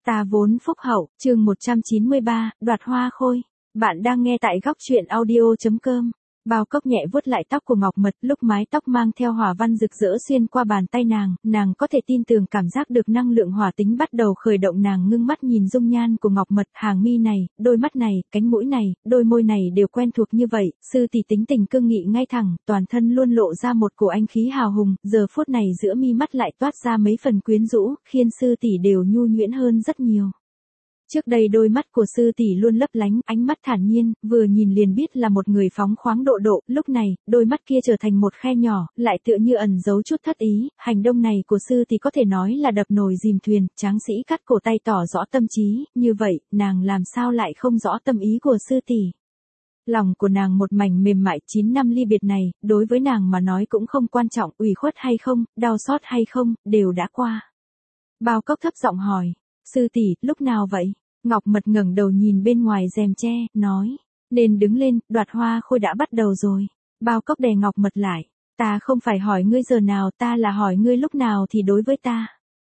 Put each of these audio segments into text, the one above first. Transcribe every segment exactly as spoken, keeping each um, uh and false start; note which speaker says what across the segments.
Speaker 1: Ta vốn phúc hậu, chương một trăm chín mươi ba, đoạt hoa khôi. Bạn đang nghe tại góc truyện audio chấm com. Bao Cốc nhẹ vuốt lại tóc của Ngọc Mật, lúc mái tóc mang theo hỏa văn rực rỡ xuyên qua bàn tay nàng, nàng có thể tin tưởng cảm giác được năng lượng hỏa tính bắt đầu khởi động. Nàng ngưng mắt nhìn dung nhan của Ngọc Mật, hàng mi này, đôi mắt này, cánh mũi này, đôi môi này đều quen thuộc như vậy, sư tỷ tính tình cương nghị ngay thẳng, toàn thân luôn lộ ra một cổ anh khí hào hùng, giờ phút này giữa mi mắt lại toát ra mấy phần quyến rũ, khiến sư tỷ đều nhu nhuyễn hơn rất nhiều. Trước đây đôi mắt của sư tỷ luôn lấp lánh, ánh mắt thản nhiên, vừa nhìn liền biết là một người phóng khoáng độ độ, lúc này, đôi mắt kia trở thành một khe nhỏ, lại tựa như ẩn giấu chút thất ý, hành động này của sư tỷ có thể nói là đập nồi dìm thuyền, tráng sĩ cắt cổ tay tỏ rõ tâm trí, như vậy, nàng làm sao lại không rõ tâm ý của sư tỷ. Lòng của nàng một mảnh mềm mại, chín năm ly biệt này, đối với nàng mà nói cũng không quan trọng, ủy khuất hay không, đau xót hay không, đều đã qua. Bao Cốc thấp giọng hỏi. Sư tỷ, lúc nào vậy? Ngọc Mật ngẩng đầu nhìn bên ngoài rèm tre, nói, nên đứng lên, đoạt hoa khôi đã bắt đầu rồi. Bao Cốc đè Ngọc Mật lại, ta không phải hỏi ngươi giờ nào, ta là hỏi ngươi lúc nào thì đối với ta.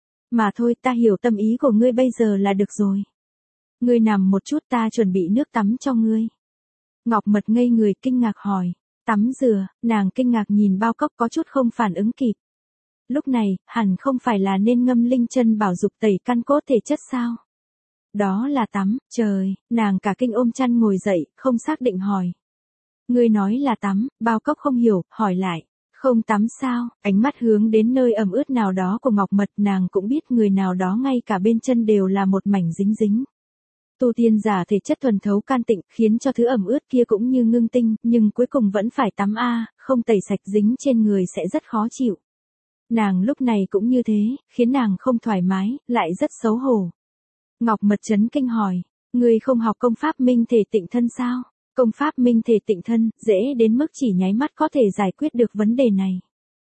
Speaker 1: Mà thôi, ta hiểu tâm ý của ngươi bây giờ là được rồi. Ngươi nằm một chút, ta chuẩn bị nước tắm cho ngươi. Ngọc Mật ngây người kinh ngạc hỏi, tắm rửa, nàng kinh ngạc nhìn Bao Cốc có chút không phản ứng kịp. Lúc này, hẳn không phải là nên ngâm linh chân bảo dục tẩy căn cốt thể chất sao? Đó là tắm, trời, nàng cả kinh ôm chăn ngồi dậy, không xác định hỏi. Ngươi nói là tắm, Bao Cốc không hiểu, hỏi lại. Không tắm sao? Ánh mắt hướng đến nơi ẩm ướt nào đó của Ngọc Mật, nàng cũng biết người nào đó ngay cả bên chân đều là một mảnh dính dính. Tu tiên giả thể chất thuần thấu can tịnh, khiến cho thứ ẩm ướt kia cũng như ngưng tinh, nhưng cuối cùng vẫn phải tắm a, không tẩy sạch dính trên người sẽ rất khó chịu. Nàng lúc này cũng như thế, khiến nàng không thoải mái, lại rất xấu hổ. Ngọc Mật chấn kinh hỏi, ngươi không học công pháp minh thể tịnh thân sao? Công pháp minh thể tịnh thân, dễ đến mức chỉ nháy mắt có thể giải quyết được vấn đề này.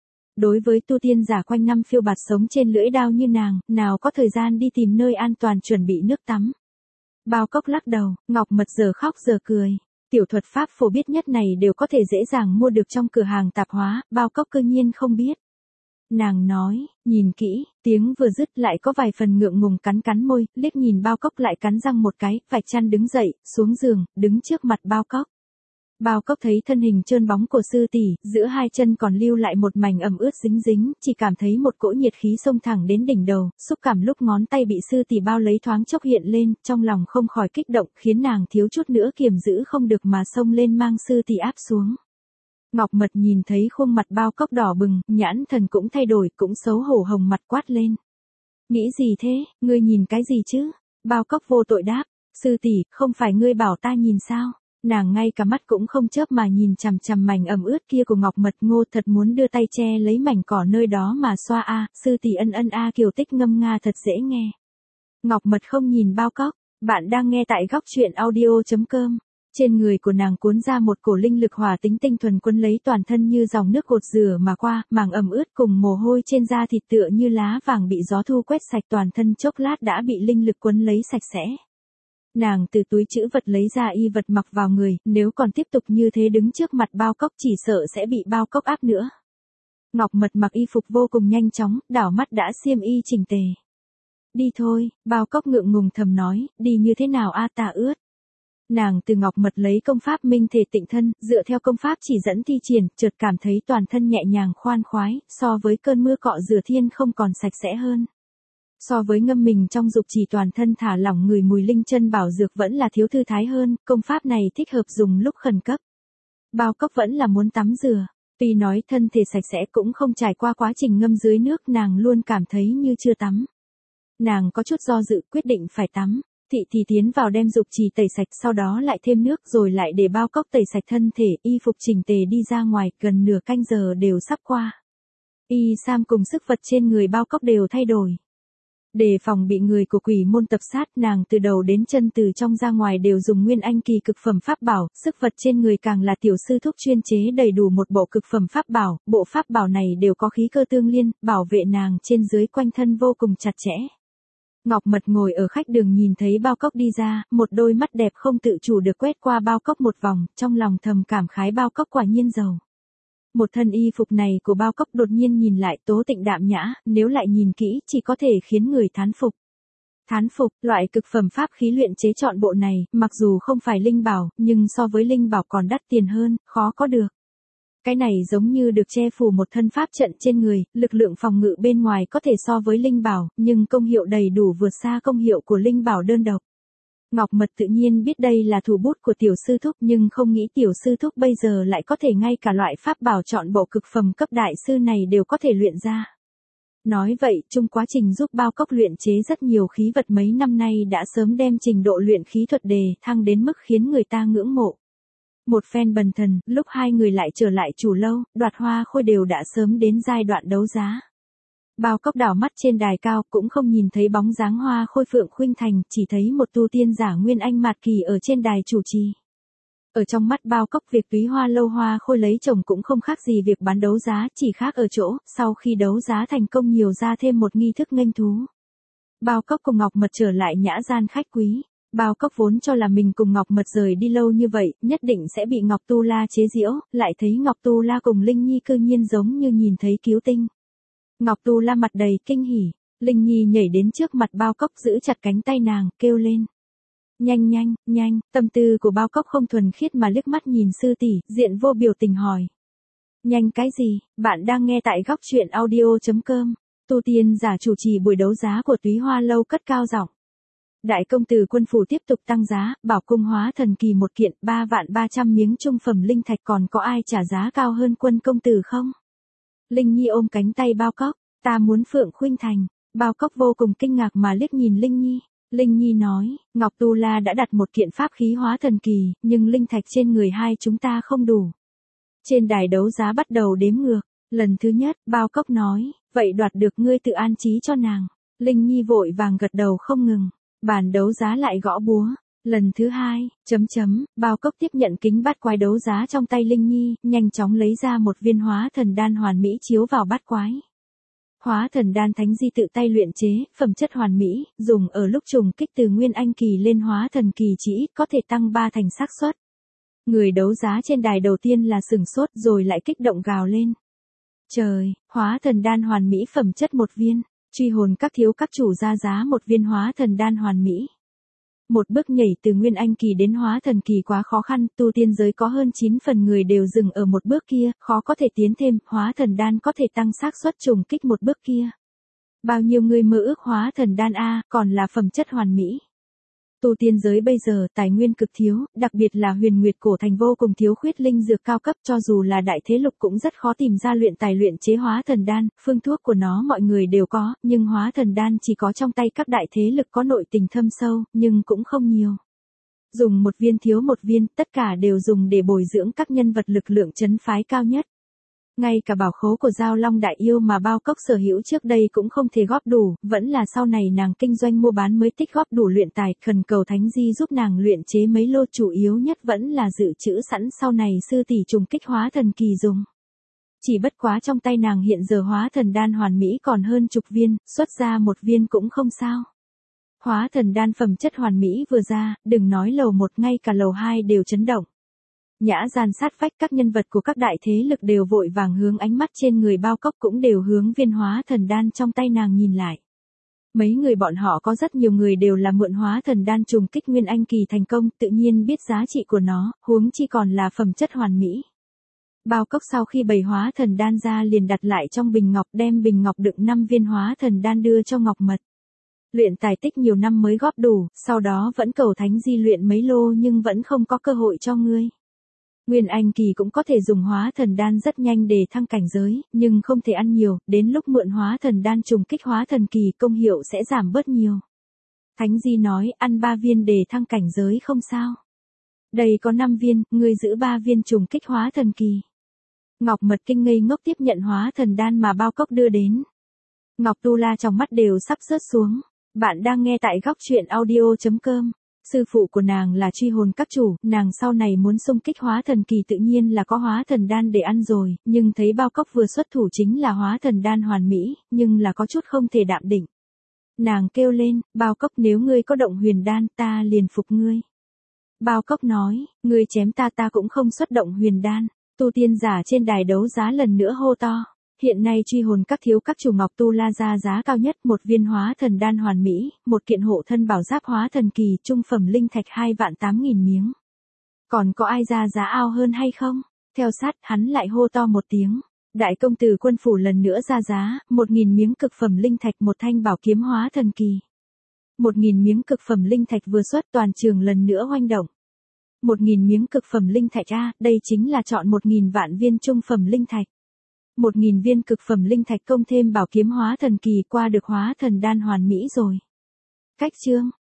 Speaker 1: Đối với tu tiên giả quanh năm phiêu bạt sống trên lưỡi đao như nàng, nào có thời gian đi tìm nơi an toàn chuẩn bị nước tắm. Bao Cốc lắc đầu, Ngọc Mật giờ khóc giờ cười. Tiểu thuật pháp phổ biết nhất này đều có thể dễ dàng mua được trong cửa hàng tạp hóa, Bao Cốc cư nhiên không biết. Nàng nói, nhìn kỹ, tiếng vừa dứt lại có vài phần ngượng ngùng cắn cắn môi, liếc nhìn Bao Cốc lại cắn răng một cái, vạch chăn đứng dậy, xuống giường, đứng trước mặt Bao Cốc. Bao Cốc thấy thân hình trơn bóng của sư tỷ, giữa hai chân còn lưu lại một mảnh ẩm ướt dính dính, chỉ cảm thấy một cỗ nhiệt khí xông thẳng đến đỉnh đầu, xúc cảm lúc ngón tay bị sư tỷ bao lấy thoáng chốc hiện lên, trong lòng không khỏi kích động, khiến nàng thiếu chút nữa kiềm giữ không được mà xông lên mang sư tỷ áp xuống. Ngọc Mật nhìn thấy khuôn mặt Bao Cốc đỏ bừng, nhãn thần cũng thay đổi, cũng xấu hổ hồng mặt quát lên. Nghĩ gì thế, ngươi nhìn cái gì chứ? Bao Cốc vô tội đáp, sư tỷ, không phải ngươi bảo ta nhìn sao? Nàng ngay cả mắt cũng không chớp mà nhìn chằm chằm mảnh ẩm ướt kia của Ngọc Mật, ngô thật muốn đưa tay che lấy mảnh cỏ nơi đó mà xoa a, sư tỷ ân ân a kiều tích ngâm nga thật dễ nghe. Ngọc Mật không nhìn Bao Cốc, bạn đang nghe tại góc truyện audio chấm com. Trên người của nàng cuốn ra một cổ linh lực hỏa tính tinh thuần quấn lấy toàn thân như dòng nước gột rửa mà qua, màng ẩm ướt cùng mồ hôi trên da thịt tựa như lá vàng bị gió thu quét sạch, toàn thân chốc lát đã bị linh lực quấn lấy sạch sẽ. Nàng từ túi trữ vật lấy ra y vật mặc vào người, nếu còn tiếp tục như thế đứng trước mặt Bao Cốc chỉ sợ sẽ bị Bao Cốc áp nữa. Ngọc Mật mặc y phục vô cùng nhanh chóng, đảo mắt đã xiêm y chỉnh tề. Đi thôi, Bao Cốc ngượng ngùng thầm nói, đi như thế nào a ta ướt. Nàng từ Ngọc Mật lấy công pháp minh thể tịnh thân, dựa theo công pháp chỉ dẫn thi triển, chợt cảm thấy toàn thân nhẹ nhàng khoan khoái, so với cơn mưa cọ rửa thiên không còn sạch sẽ hơn. So với ngâm mình trong dục chỉ toàn thân thả lỏng người mùi linh chân bảo dược vẫn là thiếu thư thái hơn, công pháp này thích hợp dùng lúc khẩn cấp. Bao Cốc vẫn là muốn tắm rửa, tuy nói thân thể sạch sẽ cũng không trải qua quá trình ngâm dưới nước, nàng luôn cảm thấy như chưa tắm. Nàng có chút do dự, quyết định phải tắm. Thị thì tiến vào đem dục trì tẩy sạch, sau đó lại thêm nước rồi lại để Bao Cốc tẩy sạch thân thể, y phục chỉnh tề đi ra ngoài, gần nửa canh giờ đều sắp qua. Y sam cùng sức vật trên người Bao Cốc đều thay đổi. Để phòng bị người của quỷ môn tập sát, nàng từ đầu đến chân từ trong ra ngoài đều dùng nguyên anh kỳ cực phẩm pháp bảo, sức vật trên người càng là tiểu sư thúc chuyên chế đầy đủ một bộ cực phẩm pháp bảo, bộ pháp bảo này đều có khí cơ tương liên, bảo vệ nàng trên dưới quanh thân vô cùng chặt chẽ. Ngọc Mật ngồi ở khách đường nhìn thấy Bao Cốc đi ra, một đôi mắt đẹp không tự chủ được quét qua Bao Cốc một vòng, trong lòng thầm cảm khái Bao Cốc quả nhiên giàu. Một thân y phục này của Bao Cốc đột nhiên nhìn lại tố tịnh đạm nhã, nếu lại nhìn kỹ chỉ có thể khiến người thán phục. Thán phục, loại cực phẩm pháp khí luyện chế chọn bộ này, mặc dù không phải linh bảo, nhưng so với linh bảo còn đắt tiền hơn, khó có được. Cái này giống như được che phủ một thân pháp trận trên người, lực lượng phòng ngự bên ngoài có thể so với linh bảo, nhưng công hiệu đầy đủ vượt xa công hiệu của linh bảo đơn độc. Ngọc Mật tự nhiên biết đây là thủ bút của tiểu sư thúc nhưng không nghĩ tiểu sư thúc bây giờ lại có thể ngay cả loại pháp bảo chọn bộ cực phẩm cấp đại sư này đều có thể luyện ra. Nói vậy, trong quá trình giúp Bao Cốc luyện chế rất nhiều khí vật mấy năm nay đã sớm đem trình độ luyện khí thuật đề thăng đến mức khiến người ta ngưỡng mộ. Một phen bần thần, lúc hai người lại trở lại chủ lâu, Đoạt Hoa Khôi đều đã sớm đến giai đoạn đấu giá. Bao Cốc đảo mắt trên đài cao cũng không nhìn thấy bóng dáng Hoa Khôi Phượng Khuynh Thành, chỉ thấy một tu tiên giả Nguyên Anh Mạt Kỳ ở trên đài chủ trì. Ở trong mắt Bao Cốc việc Túy Hoa Lâu Hoa Khôi lấy chồng cũng không khác gì việc bán đấu giá, chỉ khác ở chỗ, sau khi đấu giá thành công nhiều ra thêm một nghi thức nghênh thú. Bao Cốc cùng Ngọc Mật trở lại nhã gian khách quý. Bao Cốc vốn cho là mình cùng Ngọc Mật rời đi lâu như vậy, nhất định sẽ bị Ngọc Tu La chế giễu, lại thấy Ngọc Tu La cùng Linh Nhi cư nhiên giống như nhìn thấy cứu tinh. Ngọc Tu La mặt đầy kinh hỉ, Linh Nhi nhảy đến trước mặt Bao Cốc giữ chặt cánh tay nàng, kêu lên. Nhanh nhanh, nhanh, tâm tư của Bao Cốc không thuần khiết mà liếc mắt nhìn sư tỷ, diện vô biểu tình hỏi. Nhanh cái gì, bạn đang nghe tại góc truyện audio chấm com, tu tiên giả chủ trì buổi đấu giá của Túy Hoa Lâu cất cao giọng. Đại công tử Quân phủ tiếp tục tăng giá, bảo cung hóa thần kỳ một kiện, ba vạn ba trăm miếng trung phẩm linh thạch, còn có ai trả giá cao hơn Quân công tử không? Linh Nhi ôm cánh tay Bao Cốc, ta muốn Phượng Khuynh Thành. Bao Cốc vô cùng kinh ngạc mà liếc nhìn Linh Nhi. Linh Nhi nói, Ngọc Tu La đã đặt một kiện pháp khí hóa thần kỳ, nhưng linh thạch trên người hai chúng ta không đủ. Trên đài đấu giá bắt đầu đếm ngược, lần thứ nhất, Bao Cốc nói, vậy đoạt được ngươi tự an trí cho nàng. Linh Nhi vội vàng gật đầu không ngừng, bàn đấu giá lại gõ búa. Lần thứ hai, chấm chấm, Bao Cốc tiếp nhận kính bát quái đấu giá trong tay Linh Nhi, nhanh chóng lấy ra một viên hóa thần đan hoàn mỹ chiếu vào bát quái. Hóa thần đan Thánh Di tự tay luyện chế, phẩm chất hoàn mỹ, dùng ở lúc trùng kích từ Nguyên Anh kỳ lên hóa thần kỳ chỉ ít có thể tăng ba thành xác suất. Người đấu giá trên đài đầu tiên là sửng sốt rồi lại kích động gào lên. Trời, hóa thần đan hoàn mỹ phẩm chất một viên, truy hồn các thiếu các chủ ra giá một viên hóa thần đan hoàn mỹ. Một bước nhảy từ Nguyên Anh kỳ đến hóa thần kỳ quá khó khăn, tu tiên giới có hơn chín phần người đều dừng ở một bước kia, khó có thể tiến thêm, hóa thần đan có thể tăng xác suất trùng kích một bước kia. Bao nhiêu người mơ ước hóa thần đan a, còn là phẩm chất hoàn mỹ. Tu tiên giới bây giờ tài nguyên cực thiếu, đặc biệt là Huyền Nguyệt cổ thành vô cùng thiếu khuyết linh dược cao cấp, cho dù là đại thế lực cũng rất khó tìm ra luyện tài luyện chế hóa thần đan, phương thuốc của nó mọi người đều có, nhưng hóa thần đan chỉ có trong tay các đại thế lực có nội tình thâm sâu, nhưng cũng không nhiều. Dùng một viên thiếu một viên, tất cả đều dùng để bồi dưỡng các nhân vật lực lượng trấn phái cao nhất. Ngay cả bảo khố của Giao Long Đại Yêu mà Bao Cốc sở hữu trước đây cũng không thể góp đủ, vẫn là sau này nàng kinh doanh mua bán mới tích góp đủ luyện tài, khẩn cầu Thánh Di giúp nàng luyện chế mấy lô, chủ yếu nhất vẫn là dự trữ sẵn sau này sư tỷ trùng kích hóa thần kỳ dùng. Chỉ bất quá trong tay nàng hiện giờ hóa thần đan hoàn mỹ còn hơn chục viên, xuất ra một viên cũng không sao. Hóa thần đan phẩm chất hoàn mỹ vừa ra, đừng nói lầu một, ngay cả lầu hai đều chấn động. Nhã gian sát vách các nhân vật của các đại thế lực đều vội vàng hướng ánh mắt trên người Bao Cốc, cũng đều hướng viên hóa thần đan trong tay nàng nhìn lại. Mấy người bọn họ có rất nhiều người đều là mượn hóa thần đan trùng kích Nguyên Anh kỳ thành công, tự nhiên biết giá trị của nó, huống chi còn là phẩm chất hoàn mỹ. Bao Cốc sau khi bày hóa thần đan ra liền đặt lại trong bình ngọc, đem bình ngọc đựng năm viên hóa thần đan đưa cho Ngọc Mật. Luyện tài tích nhiều năm mới góp đủ, sau đó vẫn cầu Thánh Di luyện mấy lô nhưng vẫn không có cơ hội cho ngươi. Nguyên Anh kỳ cũng có thể dùng hóa thần đan rất nhanh để thăng cảnh giới, nhưng không thể ăn nhiều, đến lúc mượn hóa thần đan trùng kích hóa thần kỳ công hiệu sẽ giảm bớt nhiều. Thánh Di nói, ăn ba viên để thăng cảnh giới không sao. Đây có năm viên, ngươi giữ ba viên trùng kích hóa thần kỳ. Ngọc Mật kinh ngây ngốc tiếp nhận hóa thần đan mà Bao Cốc đưa đến. Ngọc Tu La trong mắt đều sắp rớt xuống. Bạn đang nghe tại góc truyện audio chấm com. Sư phụ của nàng là truy hồn các chủ, nàng sau này muốn xung kích hóa thần kỳ tự nhiên là có hóa thần đan để ăn rồi, nhưng thấy Bao Cốc vừa xuất thủ chính là hóa thần đan hoàn mỹ, nhưng là có chút không thể đạm định. Nàng kêu lên, Bao Cốc, nếu ngươi có động huyền đan, ta liền phục ngươi. Bao Cốc nói, ngươi chém ta ta cũng không xuất động huyền đan. Tu tiên giả trên đài đấu giá lần nữa hô to. Hiện nay truy hồn các thiếu các chủ ngọc tu la ra giá cao nhất một viên hóa thần đan hoàn mỹ, một kiện hộ thân bảo giáp hóa thần kỳ trung phẩm linh thạch hai vạn tám nghìn miếng. Còn có ai ra giá ao hơn hay không? Theo sát hắn lại hô to một tiếng. Đại công tử quân phủ lần nữa ra giá, một nghìn miếng cực phẩm linh thạch một thanh bảo kiếm hóa thần kỳ. Một nghìn miếng cực phẩm linh thạch vừa xuất toàn trường lần nữa hoành động. Một nghìn miếng cực phẩm linh thạch a, đây chính là chọn một nghìn vạn viên trung phẩm linh thạch. Một nghìn viên cực phẩm linh thạch công thêm bảo kiếm hóa thần kỳ qua được hóa thần đan hoàn mỹ rồi. Cách chương